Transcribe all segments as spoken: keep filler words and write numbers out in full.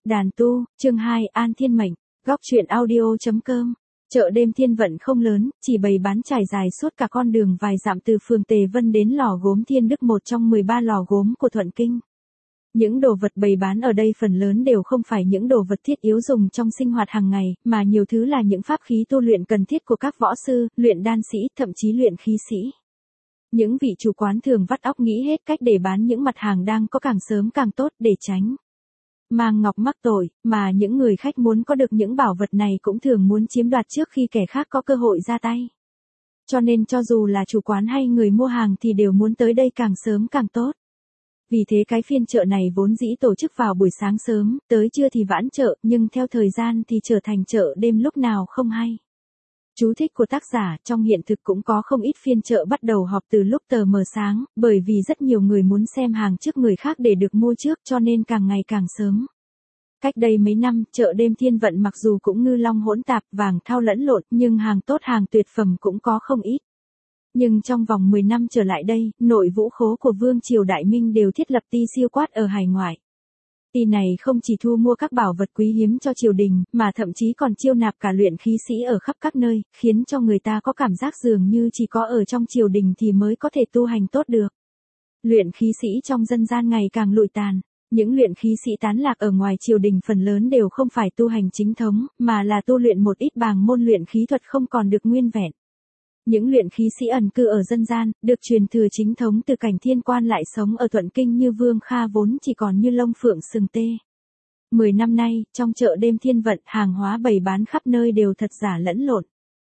Đàn tu, chương hai, An Thiên Mệnh, góc truyện audio.com. Chợ đêm Thiên Vận không lớn, chỉ bày bán trải dài suốt cả con đường vài dặm từ phường Tề Vân đến lò gốm Thiên Đức, một trong mười ba lò gốm của Thuận Kinh. Những đồ vật bày bán ở đây phần lớn đều không phải những đồ vật thiết yếu dùng trong sinh hoạt hàng ngày, mà nhiều thứ là những pháp khí tu luyện cần thiết của các võ sư, luyện đan sĩ, thậm chí luyện khí sĩ. Những vị chủ quán thường vắt óc nghĩ hết cách để bán những mặt hàng đang có càng sớm càng tốt để tránh mang ngọc mắc tội, mà những người khách muốn có được những bảo vật này cũng thường muốn chiếm đoạt trước khi kẻ khác có cơ hội ra tay. Cho nên cho dù là chủ quán hay người mua hàng thì đều muốn tới đây càng sớm càng tốt. Vì thế cái phiên chợ này vốn dĩ tổ chức vào buổi sáng sớm, tới trưa thì vãn chợ, nhưng theo thời gian thì trở thành chợ đêm lúc nào không hay. Chú thích của tác giả: trong hiện thực cũng có không ít phiên chợ bắt đầu họp từ lúc tờ mờ sáng, bởi vì rất nhiều người muốn xem hàng trước người khác để được mua trước, cho nên càng ngày càng sớm. Cách đây mấy năm, chợ đêm Thiên Vận mặc dù cũng ngư long hỗn tạp, vàng thau lẫn lộn, nhưng hàng tốt hàng tuyệt phẩm cũng có không ít. Nhưng trong vòng mười năm trở lại đây, nội vũ khố của Vương triều Đại Minh đều thiết lập ty siêu quát ở hải ngoại. Ty này không chỉ thu mua các bảo vật quý hiếm cho triều đình, mà thậm chí còn chiêu nạp cả luyện khí sĩ ở khắp các nơi, khiến cho người ta có cảm giác dường như chỉ có ở trong triều đình thì mới có thể tu hành tốt được. Luyện khí sĩ trong dân gian ngày càng lụi tàn. Những luyện khí sĩ tán lạc ở ngoài triều đình phần lớn đều không phải tu hành chính thống, mà là tu luyện một ít bàng môn luyện khí thuật không còn được nguyên vẹn. Những luyện khí sĩ ẩn cư ở dân gian, được truyền thừa chính thống từ Cảnh Thiên Quan lại sống ở Thuận Kinh như Vương Kha vốn chỉ còn như lông phượng sừng tê. Mười năm nay, trong chợ đêm Thiên Vận, hàng hóa bày bán khắp nơi đều thật giả lẫn lộn.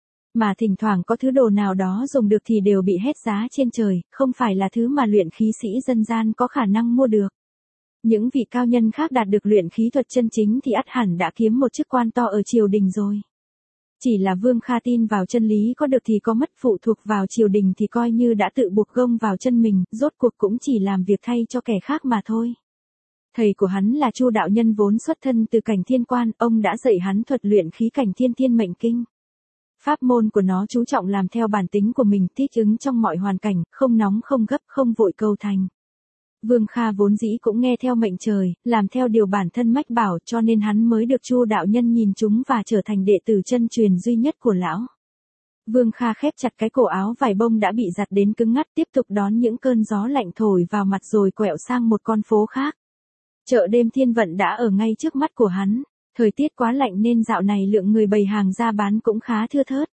Mà thỉnh thoảng có thứ đồ nào đó dùng được thì đều bị hét giá trên trời, không phải là thứ mà luyện khí sĩ dân gian có khả năng mua được. Những vị cao nhân khác đạt được luyện khí thuật chân chính thì ắt hẳn đã kiếm một chức quan to ở triều đình rồi. Chỉ là Vương Kha tin vào chân lý có được thì có mất, phụ thuộc vào triều đình thì coi như đã tự buộc gông vào chân mình, rốt cuộc cũng chỉ làm việc thay cho kẻ khác mà thôi. Thầy của hắn là Chu đạo nhân vốn xuất thân từ Cảnh Thiên Quan, ông đã dạy hắn thuật luyện khí Cảnh Thiên Thiên Mệnh Kinh. Pháp môn của nó chú trọng làm theo bản tính của mình, thích ứng trong mọi hoàn cảnh, không nóng không gấp, không vội cầu thành. Vương Kha vốn dĩ cũng nghe theo mệnh trời, làm theo điều bản thân mách bảo, cho nên hắn mới được Chu đạo nhân nhìn trúng và trở thành đệ tử chân truyền duy nhất của lão. Vương Kha khép chặt cái cổ áo vải bông đã bị giặt đến cứng ngắt, tiếp tục đón những cơn gió lạnh thổi vào mặt rồi quẹo sang một con phố khác. Chợ đêm Thiên Vận đã ở ngay trước mắt của hắn. Thời tiết quá lạnh nên dạo này lượng người bày hàng ra bán cũng khá thưa thớt.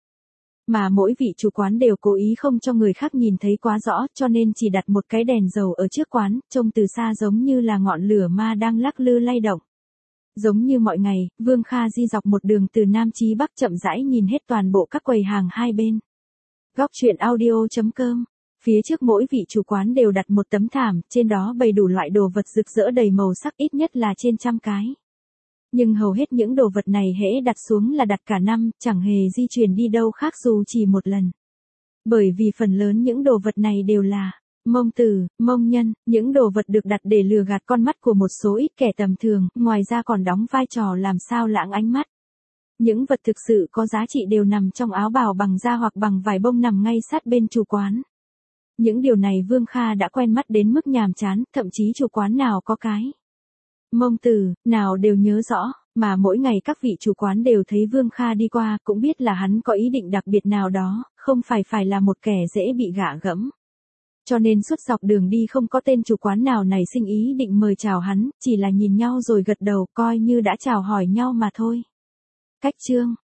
Mà mỗi vị chủ quán đều cố ý không cho người khác nhìn thấy quá rõ, cho nên chỉ đặt một cái đèn dầu ở trước quán, trông từ xa giống như là ngọn lửa ma đang lắc lư lay động. Giống như mọi ngày, Vương Kha di dọc một đường từ Nam chí Bắc chậm rãi nhìn hết toàn bộ các quầy hàng hai bên. Góc truyện audio.com. Phía trước mỗi vị chủ quán đều đặt một tấm thảm, trên đó bày đủ loại đồ vật rực rỡ đầy màu sắc, ít nhất là trên trăm cái. Nhưng hầu hết những đồ vật này hễ đặt xuống là đặt cả năm, chẳng hề di chuyển đi đâu khác dù chỉ một lần. Bởi vì phần lớn những đồ vật này đều là mông tử, mông nhân, những đồ vật được đặt để lừa gạt con mắt của một số ít kẻ tầm thường, ngoài ra còn đóng vai trò làm sao lãng ánh mắt. Những vật thực sự có giá trị đều nằm trong áo bào bằng da hoặc bằng vải bông nằm ngay sát bên chủ quán. Những điều này Vương Kha đã quen mắt đến mức nhàm chán, thậm chí chủ quán nào có cái mông tử nào đều nhớ rõ, mà mỗi ngày các vị chủ quán đều thấy Vương Kha đi qua, cũng biết là hắn có ý định đặc biệt nào đó, không phải phải là một kẻ dễ bị gạ gẫm. Cho nên suốt dọc đường đi không có tên chủ quán nào nảy sinh ý định mời chào hắn, chỉ là nhìn nhau rồi gật đầu, coi như đã chào hỏi nhau mà thôi. Cách chương